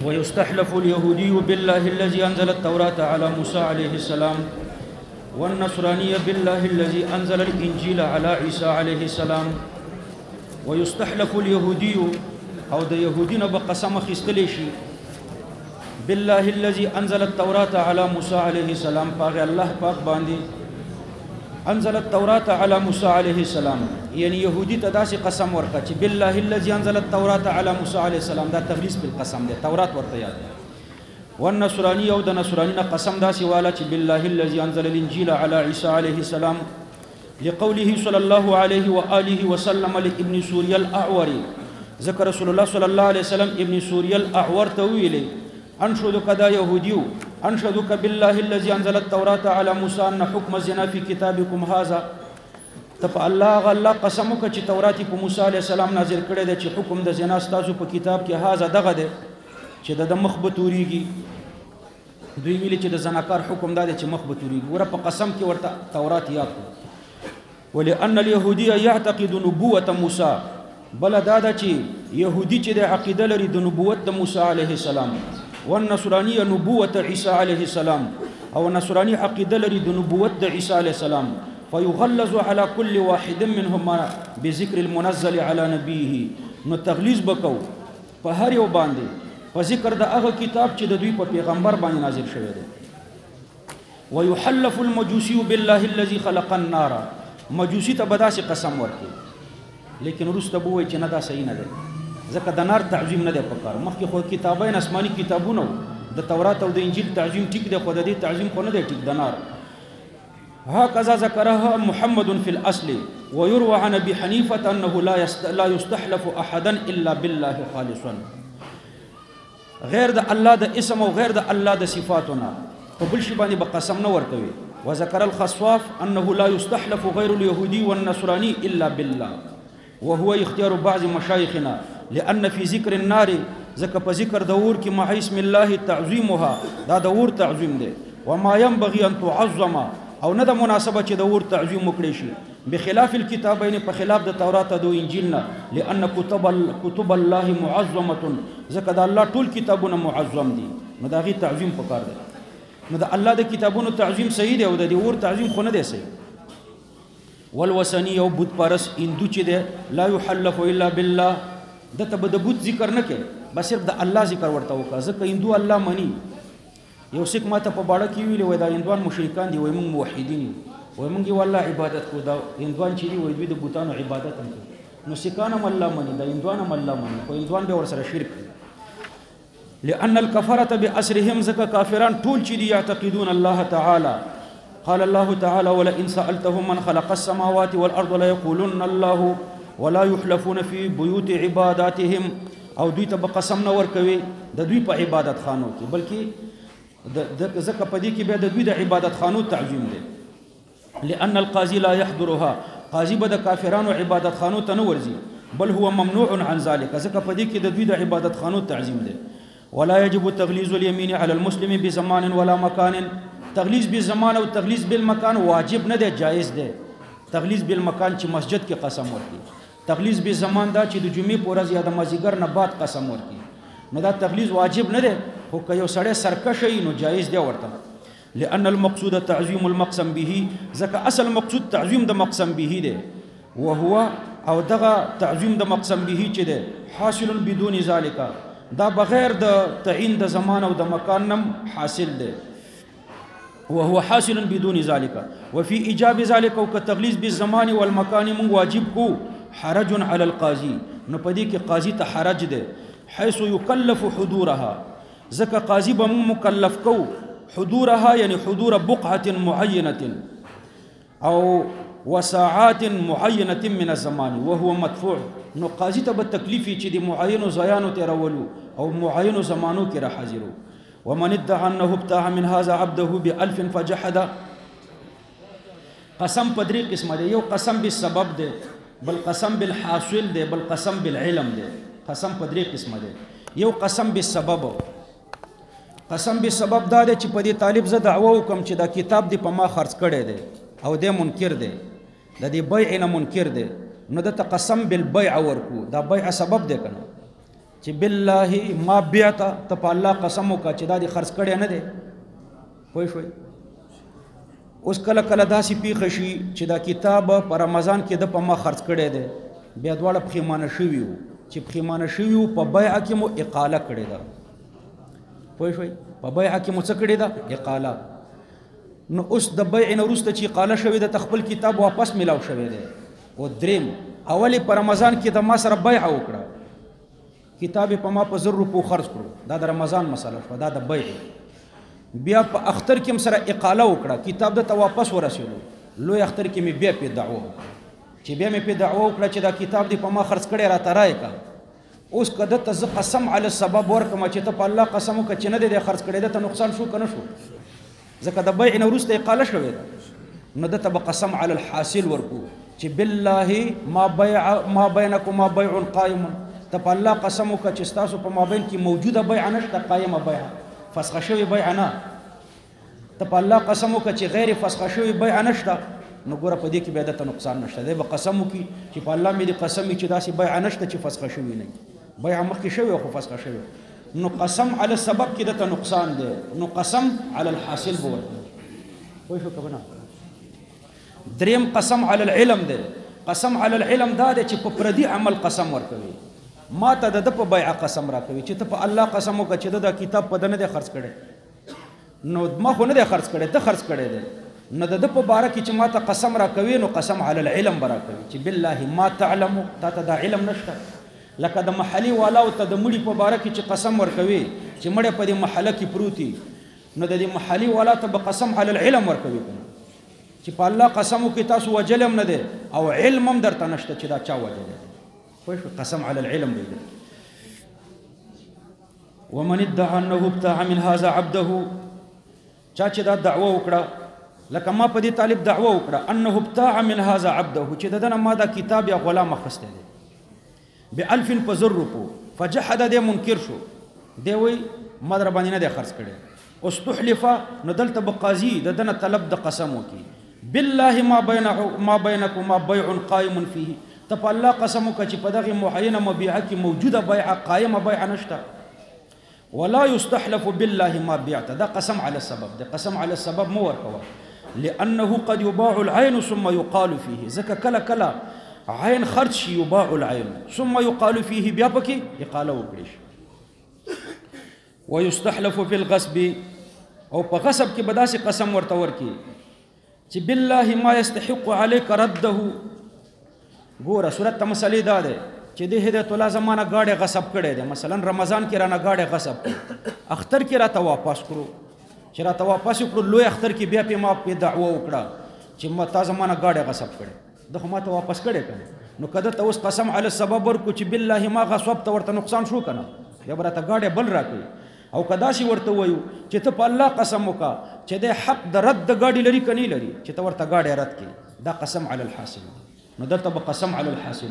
ويستحلف اليهودي بالله الذي أنزل التوراة على موسى عليه السلام والنصراني بالله الذي أنزل الإنجيل على عيسى عليه السلام. ويستحلف اليهودي أو د يهودين بقسم خستلشي بالله الذي أنزل التوراة على موسى عليه السلام باغي الله پاک باندې أنزل التوراة على موسى عليه السلام، يعني يهودي تداسي قسم ورکا چې بالله الذي أنزل التوراة على موسى عليه السلام، دا تغلیظ بالقسم ده، تورات ورته یاد ده. والنصراني او د نصراني قسم داسي والا چې بالله الذي أنزل الإنجيل على عيسى عليه السلام لقوله صلى الله عليه وآله وسلم لابن سوريا الأعور، ذكر رسول الله صلى الله عليه وسلم ابن سوريا الأعور تويله أنشدك دا يهوديو أنشدك بالله الذي أنزل التوراة على موسى أن حكم الزنا في كتابكم هذا، تپ الله قسمك چې تورات په موسی عليه السلام نازل کړی دی چې حکم د زنا ستاسو په کتاب کې هاذا دغه دی چې د مخ به توريږي. دوی ویلي چې د زناکار حکم دا دی چې مخ به توريږي، ور په قسم کې ورته تورات یاد کړو. ولأن اليهودي يعتقد نبوة موسى، بل دا چې يهودي چې د عقیده لري د نبوت د موسی عليه السلام، والنصراني نبوة عيسى عليه السلام، او نصراني عقيدة لري د نبوت عيسى عليه السلام، فيغلظ على كل واحد منهما بذكر المنزل على نبيه، نو تغلیظ بکو په هر یو باندې په ذکر د هغه کتاب چې د دوی په پیغمبر باندې نازل شوی دی. ويحلف المجوسي بالله الذي خلق النار، مجوسی ته بداسي قسم ورکړي، لیکن ورسته بووي چې نه دا صحیح نه دی، ځکه د نار تعظیم نه دی پکار. مخکې خو کتابین آسماني کتابونه د تورات او د انجیل تعظیم ټیک دی، خو د دې تعظیم خو نه دی ټیک د نار. هكذا ذكرها محمد في الأصل، ويروى عن أبي حنيفة أنه لا يستحلف أحدا إلا بالله خالصا، غير د الله د اسم او غير د الله د صفاتنا قبل شي باندې بقسم نه ورکوي. وذكر الخصواف أنه لا يستحلف غير اليهودي والنصراني إلا بالله، وهو اختيار بعض مشايخنا لأن في ذكر النار، ذکر په ذکر دور کې مع اسم الله تعظیمها، دا دور تعظیم دی. وما ينبغي أن تعظم، او نه د مناسبه چې دور تعظیم وکړي شي، بخلاف الكتابين، په خلاف د تورات او انجیل نه، لأن كتب الله معظمه، ذکر د الله ټول کتابونه معظم دي، نو دا غي تعظیم پکار دی. نو د الله د کتابونو تعظیم صحیح دی او د دور تعظیم خو نه دی صحیح. والوثني او بت پرس اندو چې دی لا يحلف الا بالله، دته به د بت ذکر نه کوي، بس صرف د الله ذکر ورته وکړه، ځکه هندو الله مني. یو سیک ماته په باړه کې ویل وای دا هندوان مشرکان دي، وای موږ موحدین یو، وای موږ والله عبادت کو، دا هندوان چې دی وای دوی د بوتانو عبادت هم کوي. نو سیکان هم الله مني، دا هندوان هم الله مني، خو هندوان به ور سره شرک کوي. لأن الكفرة بأسرهم، ذکر کافران ټول چې دي يعتقدون الله تعالى، قال الله تعالى ولئن سألتهم من خلق السماوات والأرض ليقولن الله ولا يحلفون في بيوت عباداتهم، او دوی ته قسم نه ورکوي د دوی په عبادت خانو کې، بلکې ځکه په دې کې به د دوی د عبادت خانو تعظیم دی. لأن القاضي لا يحضرها، قاضي به د کافرانو عبادت خانو ته نه ورځي، بل هو ممنوع عن ذلك، ځکه په دې کې د دوی د عبادت خانو تعظیم دی. ولا يجب تغليظ اليمين على المسلم بزمان ولا مكان، تغلیظ بالزمان او تغلیظ بالمکان واجب نه دی، جایز دی. تغلیظ بالمکان چې مسجد کې قسم ورکړي، تغلیظ بالزمان دا چې د جمعې په ورځ یا د مازیګر نه بعد قسم ورکړي، نو دا تغلیظ واجب نه دی، خو که یو سړی سرکشه وي نو جایز دی ورته. لأن المقصود تعظیم المقسم به، ځکه اصل مقصود تعظیم د مقسم به دی، وهو او دغه تعظیم د مقسم به چې دی حاصل بدون ذلك، دا بغیر د تعین د زمان او د مکان نم حاصل دی، وهو حاصل بدون ذلك. وفي إيجاب ذلك او كتغليظ بالزمان والمكان من واجب کو حرج على القاضي، نو پدې کې قاضي ته حرج ده، حيث يكلف حضورها، ځکه قاضي به مکلف کو حضورها، یعنی حضور بقعه معينه او وساعات معينه من الزمان وهو مدفوع، نو قاضي ته به تکلیف چې د معین زیانو تیرولو او معین زمانو کې را حاضرو. ومن ادعى انه ابتاع من هذا عبده بألف فجحد، قسم په درې قسمه دی، یو قسم بالسبب دی، بل قسم بالحاصل دی، بل قسم بالعلم دی. قسم په درې قسمه دی، یو قسم بالسبب. قسم بالسبب دا دی چې په دې طالب زه دعوه وکم چې دا کتاب دی په ما خرڅ کړی دی او دی منکر دی، د دې بیع نه منکر دی، نو د قسم بالبيع ورکو، دا بیع سبب دی کنه، چې بالله ما بعت ته په الله قسم وکړه چې دا دې خرڅ کړی نه دی. پوه شوئ؟ اوس کله کله داسې پیښه شي چې دا کتاب په رمضان کې د په ما خرڅ کړی دی، بیا دواړه پښیمانه شوي وو. چې پښیمانه شوي وو په بیعه کې مو اقاله کړې ده. پوه شوئ؟ په بیعه کې مو څه کړې ده؟ اقاله. نو اوس د بیع نه وروسته چې اقاله شوې ده خپل کتاب واپس میلاو شوی دی. او دریم اولې په رمضان کې د ما سره بیعه وکړه، کتاب په ما په 1000 روپو خرڅ کړو، دا د رمضان مسله شوه، دا د بیع. بیا په اختر کې سره اقاله وکړه، کتاب د ته واپس ورسېدو، لوی اختر کې مې بیا په دعوه چې بیا مې په دعوه وکړه چې دا کتاب دی په ما خرڅ کړی راته راکړه. اوس کده ته زه قسم علی السبب ورکم چې ته په الله قسم وکړه چې نه دی خرڅ کړی، ده ته نقصان شو که نه شو؟ ځکه د بیع نه وروسته اقاله شوې ده. نو ده ته به قسم علی الحاصل ورکو چې بالله ما بینکم ما بیع قائم، ته په الله قسم وکړه چې ستاسو په مابین کې موجوده بیع نشته، قایمه بیع، فسخه شوې بیع نه. ته په الله قسم وکړه چې غیر فسخه شوې بیع نشته، نو ګوره په دې کې بیا دته نقصان نشته. دی به قسم وکړي چې په الله مې دې قسم وي چې داسې بیع نشته چې فسخه شوې نه وي، بیع مخکې شوې خو فسخه شوې. نو قسم علی السبب کې دته نقصان دی، نو قسم علی الحاصل به ورکړي. پوه شو که نه؟ دریم قسم علی العلم دی. قسم علی العلم دا دی چې په پردي عمل قسم ورکوي. ما ته د په بیع قسم راکوي چې ته په الله قسم وکړه چې دا کتاب په دنه دی خرڅ کړي، نو ما خو نه دی خرڅ کړی، ته خرڅ کړی دی. نو د په باره کې چې ما ته قسم راکوي، نو قسم علی العلم به راکوي چې بالله ما تعلم، تا ته دا علم نشته. لکه د محلي والاو ته د مړي په باره کې چې قسم ورکوي چې مړی په دې محله کې پروتي، نو د دې محلي والا ته به قسم علی العلم ورکوي چې په الله قسم وکړي تاسو وجل هم نه دی او علم هم درته نشته چې دا چا وجل دی. پوه شو؟ قسم علی العلم دی. ومن ادعى انه ابتاع من هذا عبده، چا چې دا دعوه وکړه، لکه ما په دې طالب دعوه وکړه انه ابتاع من هذا عبده، چې دنه ما دا کتاب یا غلام اخسته دی ب1000 په 1000 روپو، فجحد دې منکر شو، دی وی ما در باندې نه دی خرڅ کړی. استحلف، نو دلته به قاضي د دنه طلب د قسم وکړي بالله ما بینکم ما بیع قائم فيه، ته په الله قسم وکړه چې په دغه معینه مبيعه کې موجوده بیع قائمه بیع نشته. ولا يستحلف بالله ما بعت، دا قسم على السبب، دا قسم على السبب مو ورکوه، لأنه قد يباع العين ثم يقال فيه، ځکه کله کله عین خرج شي، يباع العين ثم يقال فيه، بیا پکې اقاله وکړي شي. ويستحلف في الغصب، او په غصب کې به داسې قسم ورته ورکړي چې بالله ما يستحق عليك رده. ګوره صورت ته مسلې دا ده چې د هدایت الله زمانه گاډي غصب کړي دي، مثلا رمضان کې رانه گاډي غصب کړي، اختر کې راته واپس کړو، چې راته واپس کړو لوی اختر کې بیا په ما په دعوه وکړه چې ما تا زمانه گاډي غصب کړي، دغه ما ته واپس کړي کنه. نو کده ته اوس قسم علی السبب ورکو چې بالله ما غصب ته ورته نقصان شو کنه، بیا راته گاډي بل راکړي. او کدا شي ورته وایو چې ته په الله قسم وکا چې د حق د رد د گاډي لري کني لري، چې ته ورته گاډي رد کړي، دا قسم علی الحاصل. نو دلته به قسم علی الحاصل.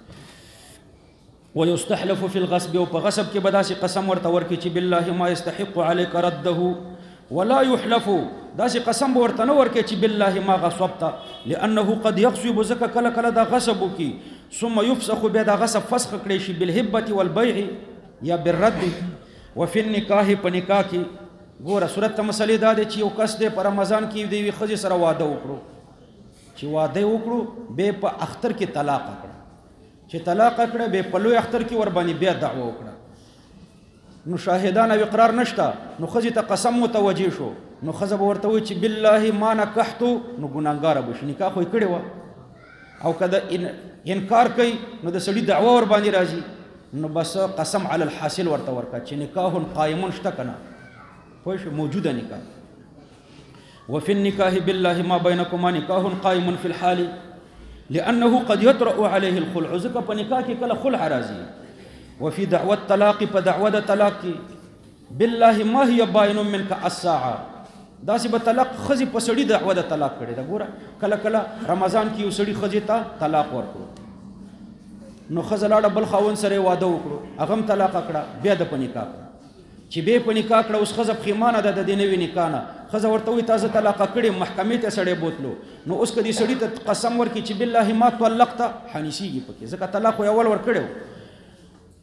ويستحلف في الغصب، او په غصب کې بداسي قسم ورته ورکړي چې بالله ما يستحق عليك رده، ولا يحلف، داسي قسم ورته نه ورکړي چې بالله ما غصبت، لانه قد يغصب، زکه کله کله دا غصب کی ثم يفسخ، بیا دا غصب فسخ کړي شي بالهبه والبيع یا بالرد. وفي النکاح، په نکاح کې ګوره صورت ته مسلې دا دی چې یو کس دی په رمضان کې دی خځې سره واده وکړو، چې واده وکړو به په اختر کې طلاق کړ، چې طلاق کړه به په لوی اختر کې ور باندې بیا دعوه وکړه، نو شاهدان او اقرار نشته، نو خځې ته قسم متوجه شو، نو خځه به ورته وایي چې بالله ما نکحتو، نو ګناهګاره به شي، نکاح خو یې کړی وه. او کله انکار کوي نو د سړي دعوه ور باندې راځي، نو بس قسم علی الحاصل ورته ورکړه چې نکاح قائم شته کنه، پوه شو، موجوده نکاح. وفي النکاح بالله ما بینکما نکاح قائم في الحال، لأنه قد يطرأ عليه الخلع، ځکه په نکاح کې کله خلع راځي. وفي دعوة الطلاق، په دعوه د طلاق کې بالله ما هي باين منك الساعه، داسې به طلاق خځې په سړي دعوه د طلاق کړې ده. ګوره کله کله رمضان کې یو سړي خځې ته طلاق ورکړو، نو ښځه لاړه بل خاوند سره واده وکړو، هغه هم طلاق کړه، بیا د په نکاح کړه، چې بیا په نکاح کړه، اوس ښځه پښیمانه ده د دې نوي نکاح نه، ښځه ورته وایي تاسو طلاق کړې، محکمې ته سړی بوتلو، نو اوس که دې سړي ته قسم ورکړي چې بالله ما طلقته، حنیسیږي پکې، ځکه طلاق خو یې اول ورکړی و،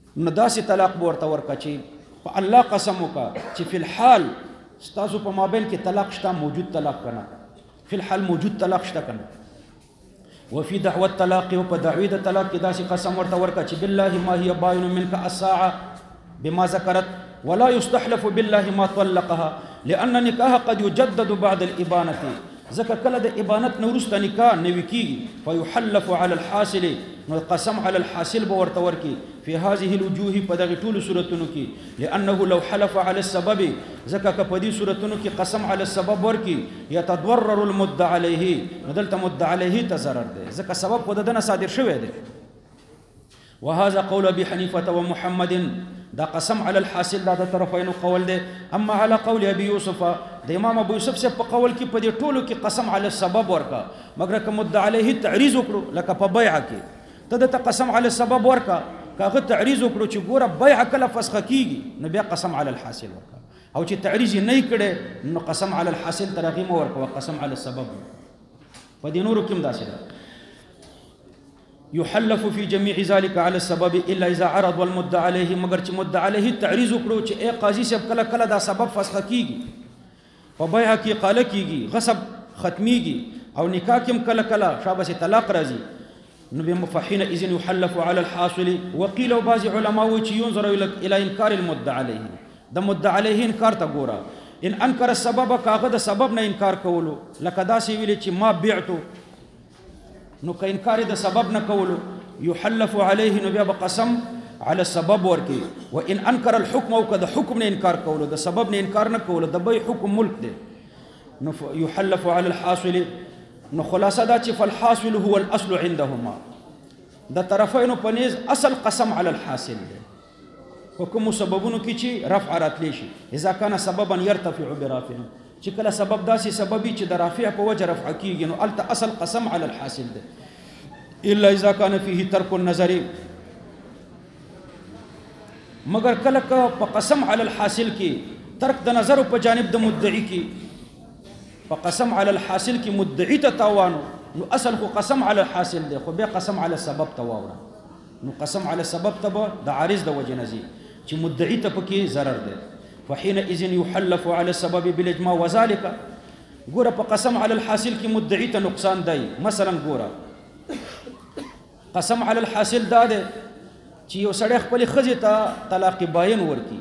نو داسې طلاق به ورته ورکړه چې په الله قسم وکړه چې فی الحال ستاسو په مابین کې طلاق شته، موجود طلاق کنه، فی الحال موجود طلاق شته کنه. وفي دعوة الطلاق وبدعوى الطلاق كذا قسم ورتورك بالله ما هي باين منك الساعة بما ذكرت ولا يستحلف بالله ما طلقها لأن نكاح قد يجدد بعد الإبانة ذكر كلا د إبانة نورست نكاح نوكي فيحلف على الحاصل قسم على الحاصل بورتورك في هذه الوجوه بدغ طول سورتنك لأنه لو حلف على السبب ذكر كبدي سورتنك قسم على السبب وركي يتضرر المد عليه ندلت مد عليه تزرر ده ذكر سبب وددنا صادر شوه ده. وهذا قول أبي حنيفة ومحمد دا قسم على الحاصل دا طرفين قول ده. أما على قول أبي يوسف دا امام ابو يوسف سے قول کی پدی ټولو کی قسم علی السبب ورکا مگر که مدعا علیه تعریض وکړو لکه په بیع کې ته د قسم علی السبب ورکا کاغه تعریض وکړو چې ګوره بیع کله فسخ کیږي نو بیا قسم علی الحاصل ورکا او چې تعریض نه کړي نو قسم علی الحاصل ترغی مو ورکا قسم علی السبب په دې نورو کې داسې ده. يحلف في جميع ذلك على السبب الا اذا عرض والمدعى عليه مگر چې مدعا علیه تعریض وکړو چې اے قاضي صاحب کله کله دا سبب فسخ کیږي په بیع کې قاله کیږي غصب ختميږي او نکاح کې کله کله شابه طلاق راځي نو به مفحين اذن يحلف على الحاصل وقيل وبعض علماء ينظر الى انكار المدعى عليه د مدعى عليه انکار ته ګوره ان انکر السبب کاغه د سبب نه انکار کولو لکه دا سی ویل چې ما بعتو نو که انکار د سبب نه کولو يحلف عليه نو بیا بقسم على السبب ورکی وان انکر الحكم او کده حکم نه انکار کولو د سبب نه انکار نه کولو د به حکم ملک دی نو يحلف على الحاصل نو خلاصه دا چې فالحاصل هو الاصل عندهما د طرفین پنیز اصل قسم على الحاصل دی حکم سببونو کی چې رفع راتلی شي اذا كان سببا يرتفع برافع چې کله سبب داسي سببي چې د رافع په وجه رفع کیږي نو الت اصل قسم على الحاصل دی الا اذا كان فيه ترك النظر مگر کله په قسم علی الحاصل کې ترک د نظر په جانب د مدعی کې په قسم علی الحاصل کې مدعی ته تاوانو نو اصل خو قسم علی الحاصل دی خو بیا قسم علی السبب تواوره نو قسم علی السبب ته د عارض د وجه نزي چې مدعی ته پکې ضرر دی فحين اذن يحلف على السبب بالاجماع وذلك ګوره په قسم علی الحاصل کې مدعی ته نقصان دی مثلا ګوره قسم علی الحاصل دا دی چې یو سړی خپل خزې ته طلاق باین ورکی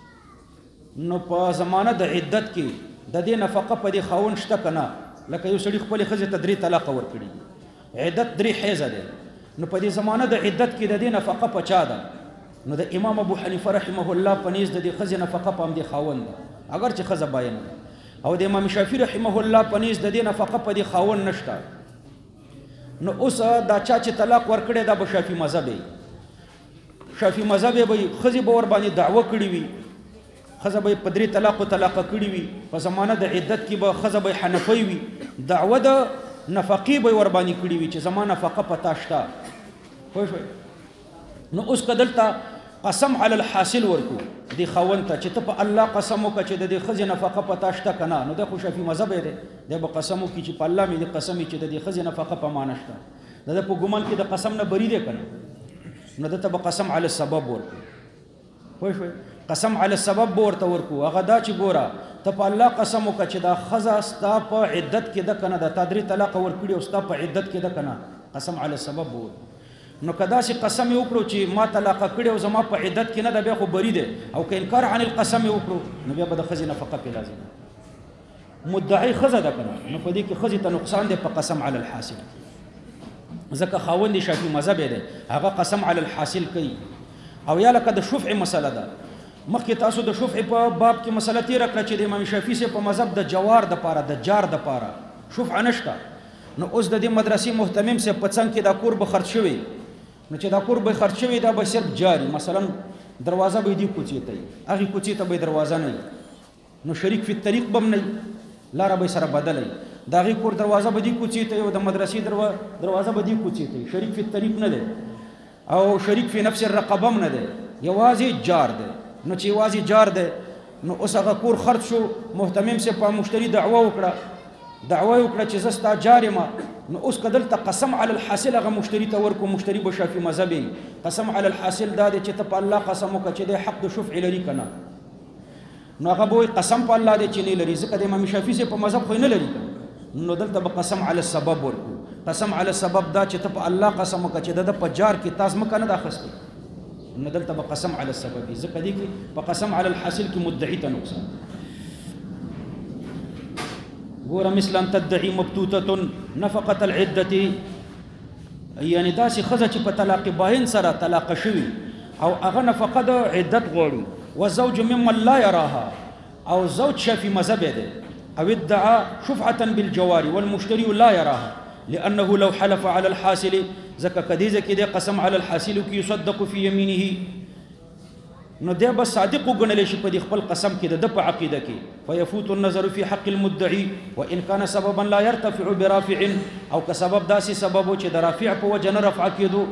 نو په زمانه د عدت کې د دې نفقه په دې خاون شته کنه لکه یو سړی خپل خزې ته 3 طلاق ورکړي عدت 3 حیزه ده نو په دې زمانه د عدت کې د دې نفقه پچا ده نو د امام ابو حنیفه رحمه الله پنيز د دې خزې نفقه په دې خاون ده اگر چې خزه باین او د امام شافعي رحمه الله پنيز د دې نفقه په دې خاون نشته نو اوس دا چې طلاق ورکړي دا به شافعي مذهب شافعي مذهب به خزي باور باندې دعوه کړی وي خزه به پدری طلاق کړی وي په زمانه د عدت کې به خزه به حنفي وي دعوه د نفقي به ور باندې کړی وي چې زمانه فقه پتا شتا خو نو اوس کدلتا قسم علی الحاصل ورکو دی خاون ته چې ته په الله قسم وکړه چې د دې خزه نفقه پتا شتا کنه نو د خو شافعي مذهب دی د به قسم وکړي چې په الله مې د قسم چې د دې خزه نفقه په مان شتا د په ګمان کې د قسم نه بری دی کنه نو دته به قسم علی السبب ورکو خو قسم علی السبب ورته ورکو هغه دا چې ګوره ته په الله قسم وکړه چې دا خزه ستا په عدت کې د کنه د تدری طلاق ورکړي او ستا په عدت کې د کنه قسم علی السبب نو کدا چې قسم وکړو چې ما طلاق کړي او زما په عدت کې نه د بیا خو بری دی او که انکار عن القسم وکړو نو بیا به د خزه نفقه په لازم مدعی خزه ده کنه نو په دې کې خزه ته نقصان دی په قسم علی الحاصل ځکه خاوند شافعي مذهب دی هغه قسم علی الحاصل کوي او یا لکه د شفع مسله ده مخکې تاسو د شفع په باب کې مسله تیر کړه چې د امام شافعي سره په مذهب د جوار د پاره د جار د پاره شفع نشته نو اوس د دې مدرسې محتمم سره په څنګه کې دا کور به خرج شوی نو چې دا کور به خرج شوی دا به صرف جاری مثلا دروازه به دی کوڅې ته هغه کوڅې ته به دروازه نه نو شریک فی الطریق بم نه لار به سره بدلای دا غي کور دروازه به دی کوڅې ته او د مدرسې دروازه به دی کوڅې ته شریک فی الطریق نه ده او شریک فی نفس الرقبه نه ده یوازې جار ده نو چې یوازې جار ده نو اوس هغه کور خرج شو محتمم سے په مشتری دعوه وکړه دعوه وکړه چې زستا جارم نو اوس کدلته قسم علی الحاصل هغه مشتری ته ورکو مشتری به شافعي مذهب قسم علی الحاصل دا چې ته په الله قسم وکړه چې د حق د شفع لري کنه نو هغه به قسم په الله دې چې نه لري ځکه د امام شافعي سي په مذهب خو نه لري نو دلته به قسم علی السبب ورکو قسم علی السبب دا چې ته په الله قسم وکړه چې د پجار کې تاز مکه نه داخسته نو دلته به قسم علی السبب ځکه دې کې په قسم علی الحاصل کې مدعي ته نقصان ګوره مثلا تدعي مبتوته نفقه العده یعنی داسې خزه چې په طلاق باین سره طلاق شوی او هغه نفقه د عدت غوړي والزوج ممن لا يراها او زوج شافي مذهب ده او ادعى شفعه بالجوار والمشتري لا يراها لانه لو حلف على الحاصل زكا كديزه كده قسم على الحاصل كي يصدق في يمينه نو ده بس صادق وګڼل شي په دې خپل قسم کې د په عقیده کې فيفوت النظر في حق المدعي وان كان سببا لا يرتفع برافع او كسبب داسي سبب چې د رافع په وجه نه رفع کېدو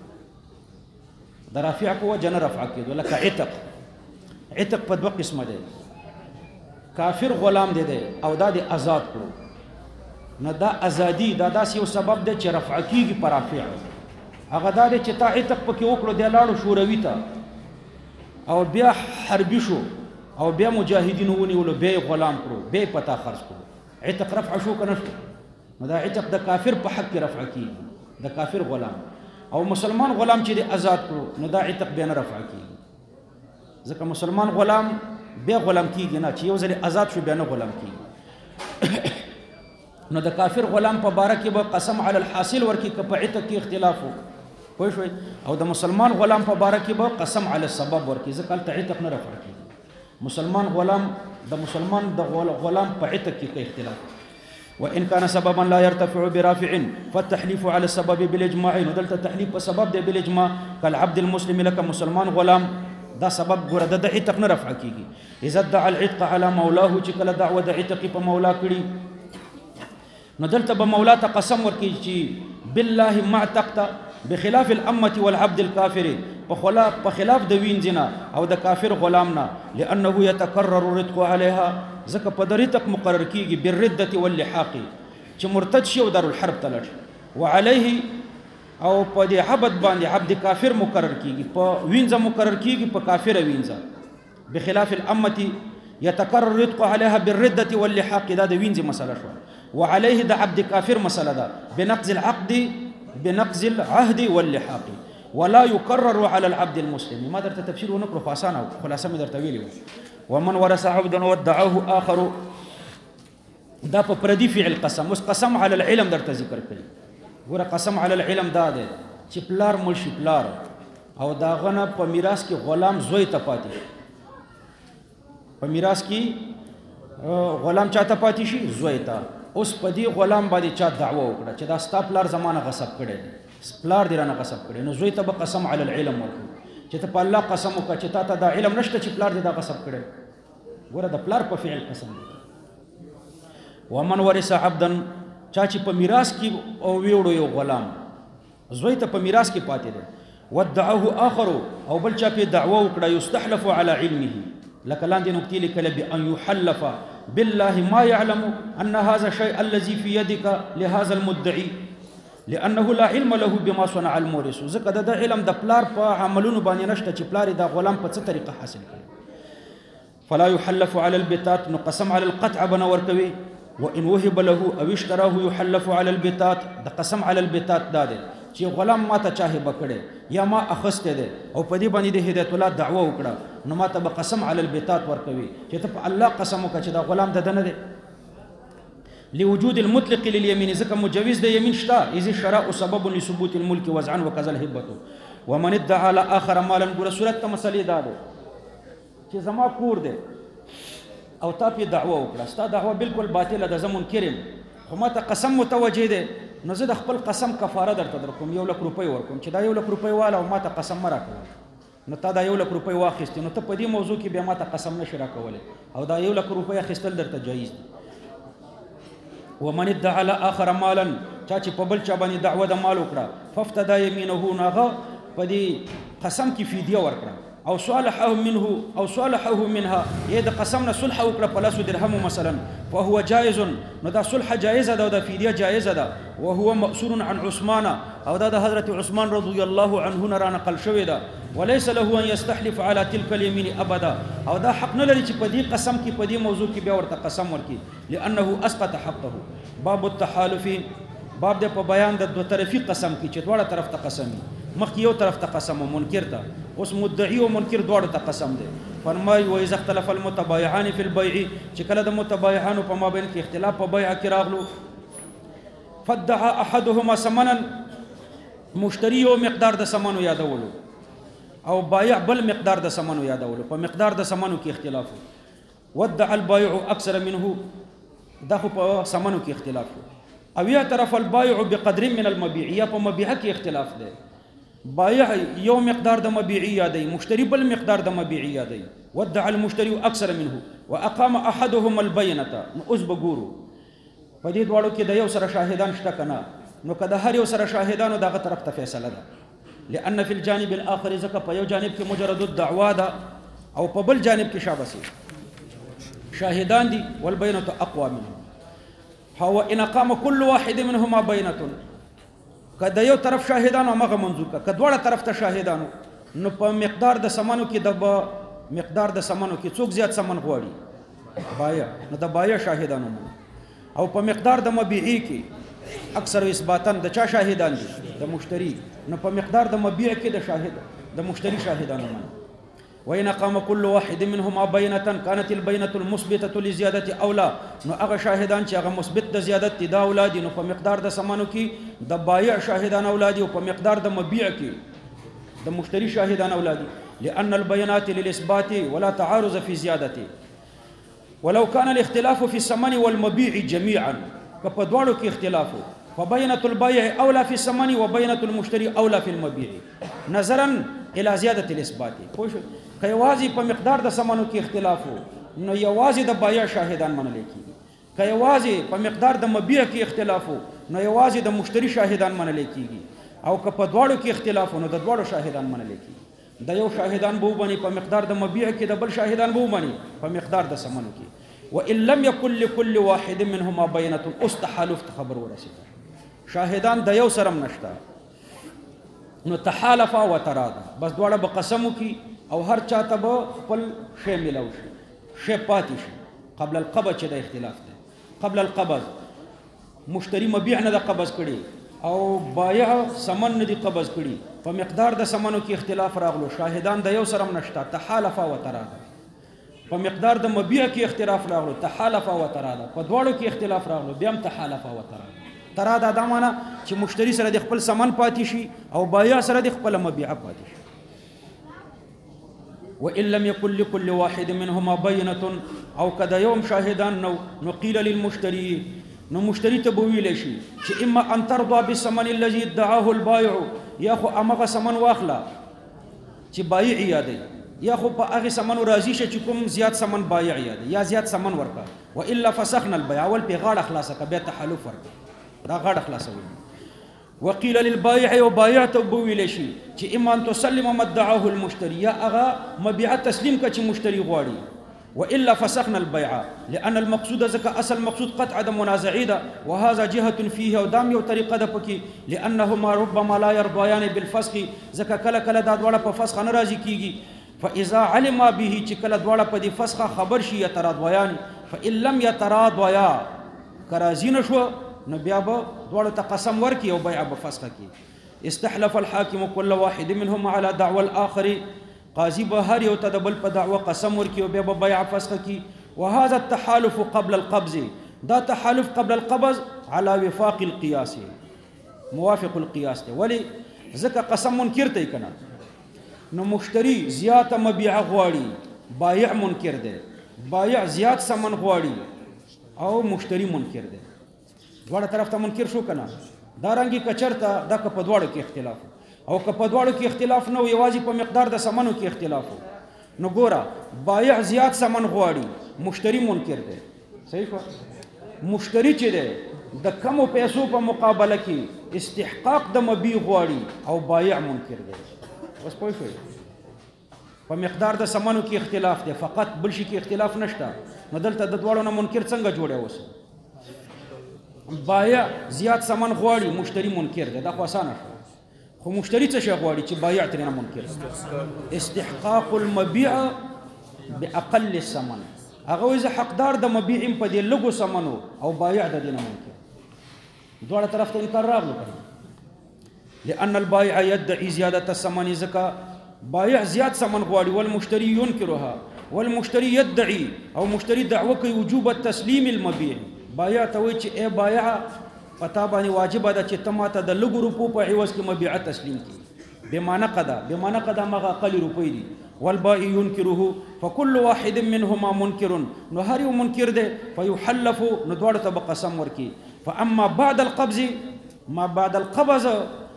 د رافع په وجه نه رفع کېدو لکه عتق په دوه قسمه ده کافر غلام ده او دا د آزاد کړو نو دا ازادي دا داسې یو سبب ده چې رفع کېږي پر رافع هغه دا چې تا عتق پکې وکړو د لاړو شوروي ته او بیا حربي شو او بیا مجاهدین ونیولو بیا غلام کړو بیا پتا خرج کړو عتق رفع شو کنه شو نو دا عتق د کافر په حق کې رفع کیږي د کافر غلام او مسلمان غلام چې د آزاد کړو نو دا عتق بیا نه رفع کیږي ځکه مسلمان غلام بیا غلام کیږي نه چې یو ځل آزاد شو بیا نه غلام کیږي نو د کافر غلام په باره کې به قسم علی الحاصل ورکی که په عتق کې اختلاف وو پوه شوي او د مسلمان غلام په باره کې به قسم علی السبب ورکی ځکه هلته عتق نه رفع کیږي مسلمان غلام د مسلمان د غلام په عتق کې اختلاف وان كان سببا لا يرتفع برافع فالتحليف على السبب بالاجماع ودلت تحليف بسبب ده بالاجماع كالعبد المسلم لك مسلمان غلام دا سبب ګره د عتق نه رفع کیږي اذا ادعى العتق على مولاه چې کله دعوه د عتق په مولا کړي نو دلته به مولا ته قسم ورکړي چې بالله ما اعتقت بخلاف الامه والعبد الكافر په خلاف د وینځنه او د کافر غلامنا لانه يتكرر الرتق عليها ځکه په درتق مقرر کیږي بالرده واللحاق چې مرتد شي او دار الحرب تلل وعليه او په دې عبد باندې عبد کافر مقرر کیږي په وینځه مقرر کیږي په کافر وینځه بخلاف الامه يتكرر الرتق عليها بالرده واللحاق دا د وینځه مسله شو وعليه د عبد کافر مسله ده بنقض العهد واللحاق ولا يكرر على العبد المسلم ما درت تفسير ونقرا فاسانه خلاصه مې درته ویلی ومن ورث عبدا ودعاه اخر دا په پردي فعل قسم اوس قسم على العلم درته ذکر کړي ګوره قسم على العلم دا ده چې پلار ملشي پلار او دا غنه په میراث کې غلام زوی ته پاتې په میراث کې غلام چاته پاتې شي زوی ته اوس په دې غلام باندې چا دعوه وکړه چې دا ستا پلار زمانه غصب کړي پلار دی رانه غصب کړي نو زوی ته به قسم علی العلم ورکړي چې ته په الله قسم وکړه چې تا ته دا علم نشته چې پلار دی دا غصب کړي ګوره د پلار په فعل قسم دی ومن ورث عبدا چا چې په میراث کې او ویوړو یو غلام زوی ته په میراث کې پاتې دی ودعه اخر او بل چا په دعوه وکړه یستحلف علی علمه لکه لاندې نکتې لیکل بأن يحلف بالله ما يعلم أن هذا الشيء الذي في يدك لهذا المدعي لأنه لا علم له بما صنع المورث ځکه د علم د پلار په عملونو باندې نشته چې پلار د غلام په څه طریقه حاصل کړي فلا يحلف على البتات نو قسم على القطع بنور کوي وان وهب له او اشتراه يحلف على البتات د قسم على البتات داده چې غلام ما ته چاهه بکړي یا ما اخسته ده او په دې باندې د هدایت الله دعوه وکړه نو ما ته قسم على البتات ورکوي چې ته په الله قسم وکړه چې دا غلام د دنه ده لوجود المطلق لليمين ځکه مجوز د یمین شته اذ الشراء سبب لثبوت الملك وزعا وكذا الهبه ومن ادعى على اخر مالا ګره صورت ته مسلې ده چې زما کور ده او تا په دعوه وکړه ستا دعوه بالکل باطله ده زمون کریم خو ما ته قسم متوجه ده نو زه د خپل قسم کفاره درته درکوم 1 لک روپۍ ورکوم چې دا 1 لک روپۍ والا او ما ته قسم مه راکوه نو تا دا 1 لک روپۍ واخیستې نو ته په دې موضوع کې بیا ما ته قسم نشي راکولی او دا 1 لک روپۍ اخیستل درته جایز دي ومن ادعى على اخر مالا چا چې په بل چا باندې دعوه د مال وکړه فافتدى يمينه ناغه په دې قسم کې فدیه ورکړه او صالحه منها د قسم نه صلح وکړه په لاسو درهم مثلا فهو جائز نو دا صلح جائزه ده او دا فدیه جائزه ده وهو مأثور عن عثمان او دا حضرت عثمان رضی الله عنه را نقل شوی ده وليس له ان يستحلف على تلك اليمين ابدا او دا حق نه لري چې په دې قسم کې په دې موضوع کې بیا ورته قسم ورکړي لانه اسقط حقه باب التحالف باب د په بیان د دوه طرفي قسم کې چې دواړه طرف ته قسم مخکې یو طرف ته قسم او منکر ته اوس مدعي او منکر دواړو ته قسم دی فرمایي واذا اختلف المتبايعان في البيع چې کله د متبايعانو په مابین کې اختلاف په بیع کې راغلو فدعا احدهما ثمنا مشتری او مقدار د ثمنو یادولو او بایع بل مقدار د ثمنو یادولو په مقدار د ثمنو کې اختلاف ودع البائع اكثر منه دغه په ثمنو کې اختلاف او یا طرف البائع بقدر من المبيع یا په مبيع کې اختلاف دی بایع یو مقدار د مبيع یادای مشتری بل مقدار د مبيع یادای ودع المشتري اكثر منه واقام احدهم البينه اوس بګورو په دې دواړو کې د یو سره شاهدان شته کنه نو کله هر یو سره شاهدانو دغه طرف ته فیصله ده لان في الجانب الاخر زکه په یو جانب کې مجرد الدعوا ده او په بل جانب کې شابسي شاهدان دي والبينه اقوى منه هو ان قام كل واحد منهما بينه کله یو طرف شاهدانو هغه منظور کړه کله طرف ته شاهدانو نو په مقدار د سمنو کې د مقدار د سمنو کې څوک زیات سمن غواړي بایع نو د بایع شاهدانو او په مقدار د مبيعي کې اکثر اثباتن د چا شاهدان دي د مشتری نو په مقدار د مبيع کې د شاهد د مشتری شاهدانو وإن قام كل واحد منهما بينة كانت البينة المثبتة لزيادة أولى نو هغه شاهدان چې هغه مثبت د زیادت د اولاد نو په مقدار د سمانو کې د بایع شاهدان اولاد او په مقدار د مبيع کې د مشتری شاهدان اولاد لأن البينات للإثبات ولا تعارض في زيادته ولو كان الاختلاف في الثمن والمبيع جميعا كپدوالو کې اختلاف فبينة البائع أولى في الثمن وبينة المشتري أولى في المبيع نظرا الى زیادت الاثبات خوش کيوازي په مقدار د سمنو کې اختلاف نو یوازي د بایع شاهدان منل کیږي کيوازي په مقدار د مبيع کې اختلاف نو یوازي د مشتري شاهدان منل کیږي او که په دواړو کې اختلاف نو د دواړو شاهدان منل کیږي د یو شاهدان بو بني په مقدار د مبيع کې د بل شاهدان بو بني په مقدار د سمنو کې وان لم يكن لكل واحد منهما بينه استحالف خبر ورسید شاهدان د یو سرم نشتا نو تحالفا و ترادا بس دواړه به قسمو کی او هر چاته به خپل شی ملو شي پاتې شي قبل القبض چې د اختلاف ده قبل القبض مشتری مبيع نه د قبض کړي او بایع سمن نه دی قبض کړي په مقدار د سمنو کې اختلاف راغلو شاهدان د یو سرم نشتا تحالفا و ترادا په مقدار د مبيع کې اختلاف راغلو تحالفا و ترادا په دواړو کې اختلاف راغلو بیا هم تحالفا و ترادا ترادا دا معنا چې مشتری سره د خپل سامان پاتې شي او بایع سره د خپل مبيع پاتې شي وان لم يكن لكل واحد منهما بينه او کدا يوم شاهدان نو قيل للمشتري نو مشتری ته بویل شي چې اما ان ترضى بالثمن الذي ادعاه البائع یا خو امغه ثمن واخلا چې بایع یادي یا خو په هغه ثمن راضي شي چې کوم زیات ثمن بایع یادي یا زیات ثمن ورکا والا فسخنا البيع والبغاړه خلاصه کبه تحالف ورکا دا غاړه خلاصوي وقيل للبائع وبايع تبويل شي چې اما ان تسلم ما ادعاه المشتري یا اغه مبيع تسلیم کا چې مشتری غواړي والا فسخنا البيع لان المقصود ذك اصل مقصود قطع د منازعه ده وهذا جهه فيه ودام یو طریقه ده پکې لانهما ربما لا يرضيان بالفسخ ذك کله کله دا دواړه په فسخ نه راضي کیږي فاذا علم به چې کله دواړه په دې فسخ خبر شي يتراضيان فان لم يتراضيا کرازین شو نو بیا به دواړو ته قسم ورکي او بیع به فسخه کی استحلف الحاكم كل واحد منهم على دعوى الاخر قاضي به هر یو ته د بل په دعوه قسم ورکي او بیا به بیع فسخه کی وهذا التحالف قبل القبض دا تحالف قبل القبض على وفاق القياس موافق القياس ده ولی ځکه قسم منکر ته کنا نو مشتری زیات مبيع غواړي بایع منکر ده بایع زیات ثمن غواړي او مشتری منکر ده دواړه طرف ته منکر شو کنه دا رنګي کچرته د په دواړو کې اختلاف او که په دواړو کې اختلاف نو یوازې په مقدار د سمنو کې اختلاف نو ګوره بایع زیات سمن غواړي مشتری منکر دی صحیح شو مشتری چې دی د کمو پیسو په مقابله کې استحقاق د مبيع غواړي او بایع منکر دی اوس پوه شئ په مقدار د سمنو کې اختلاف دی فقط بل شي کې اختلاف نشته نو دلته د دواړو نه منکر څنګه جوړه اوس بایع زیات سمن غواړي مشتری منکر دی دا خو اسانه خو مشتری څه شي غواړي چې بایع ترې نه منکر استحقاق المبيع باقل الثمن هغه وایي حقدار د مبيع په دې لږو سمنو او بایع د دې نه منکر دواړه طرف ته انکار راغلو لأن البائع يدعي زيادة الثمن زكاة بائع زیاد سمن غواړي والمشتري ينكرها والمشتري يدعي او مشتري دعوه کوي وجوب التسليم المبيع بائع ته وایي چې اے بائع پتا باندې واجب ده چې تماته د لږو روپو په عوض کې مبيع تسلیم کړي بمعنى قدا مغه اقل روپۍ دي والبائع ينكره فكل واحد منهما منكر نو هر یو منکر ده فيحلف نو دوړ ته قسم ورکی فاما بعد القبض ما بعد القبض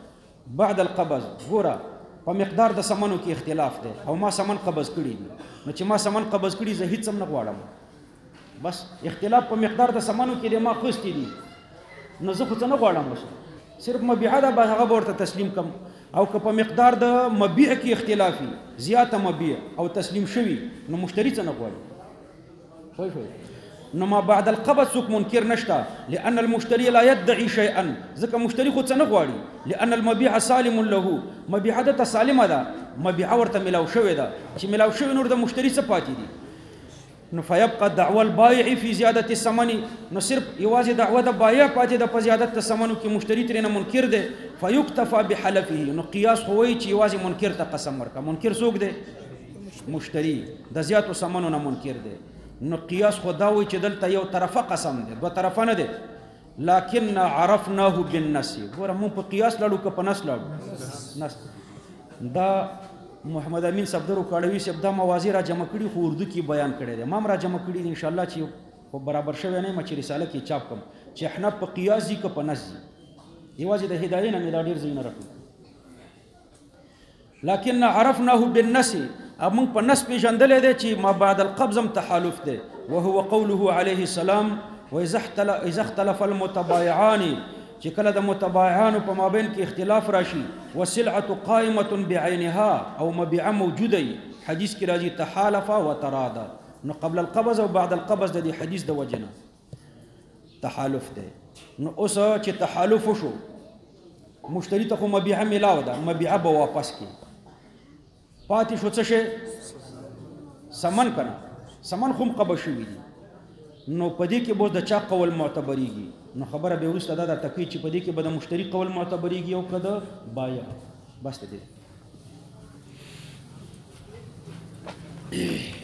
ګوره په مقدار د سمنو کې اختلاف دی او ما سمن قبض کړي نو چې ما سمن قبض کړي زه هیڅ هم نه غواړم بس اختلاف په مقدار د سمنو کې دی ما خوستي دي نو زه خو څه نه غواړم صرف مبيع ده به هغه ورته تسلیم کم او که په مقدار د مبيع کې اختلافي زیاته مبيع او تسلیم شوي نو مشتری څه نه غواړي شوي نو ما بعد القبض څوک منکر نشته لأن المشتري لا يدعي شيئا ځکه مشتری خو څه نه غواړي لأن المبيع سالم له مبيع ده سالمه ده مبيع ورته ملاو شوی ده چې ملاو شوی نور د مشتری څه پاتې دي نو فيبقى دعوى البائع في زيادة الثمن نو صرف یوازې دعوه د بایع پاتې د په زیادت ثمنو کې مشتری ترې نه منکر ده فيكتفى بحلفه نو قياس هو چې یوازې منکر ته قسم ورکا منکر څوک ده مشتری د زیاتو ثمنو نه منکر ده نو قیاس خدا وي چې دلته یو طرفه قسم دی دو طرفه نه دی لكن عرفناه بالنص ګوره مونږ په قیاس لړو که په نص لړو نص دا محمد امین صفدر کاړوي صاحب دا موازی را جمع کړي خو اردو کې بیان کړي دي ما را جمع کړي ان شاء الله چې په برابر شوی نه مچ رساله کې چاپ کوم چې احنا په قیاس دي که په نص دي یوازې د هدايه نه دا ډیر زین راکړي لكن عرفناه بالنص امون په نص پیژندلې ده چې ما بعد القبض تحالف ده وهو قوله عليه السلام واذا اختلف المتبايعان چې کله د متبايعانو په مابین کې اختلاف راشي والسلعه قائمه بعينها او مبيع موجوده حدیث کې راځي تحالف وترادا نو قبل القبض او بعد القبض د دې حدیث د وجنه تحالف ده نو اوس چې تحالف شو مشتری ته مبيع ملاو ده مبيع به واپس کی پاتې شو څه شي سمن کنه سمن خو قبض شوی دي نو پدې کې به د چا قول معتبريږي نو خبره به ورسته دا تکي چې پدې کې به د مشتری قول معتبريږي او کده بایع بس دې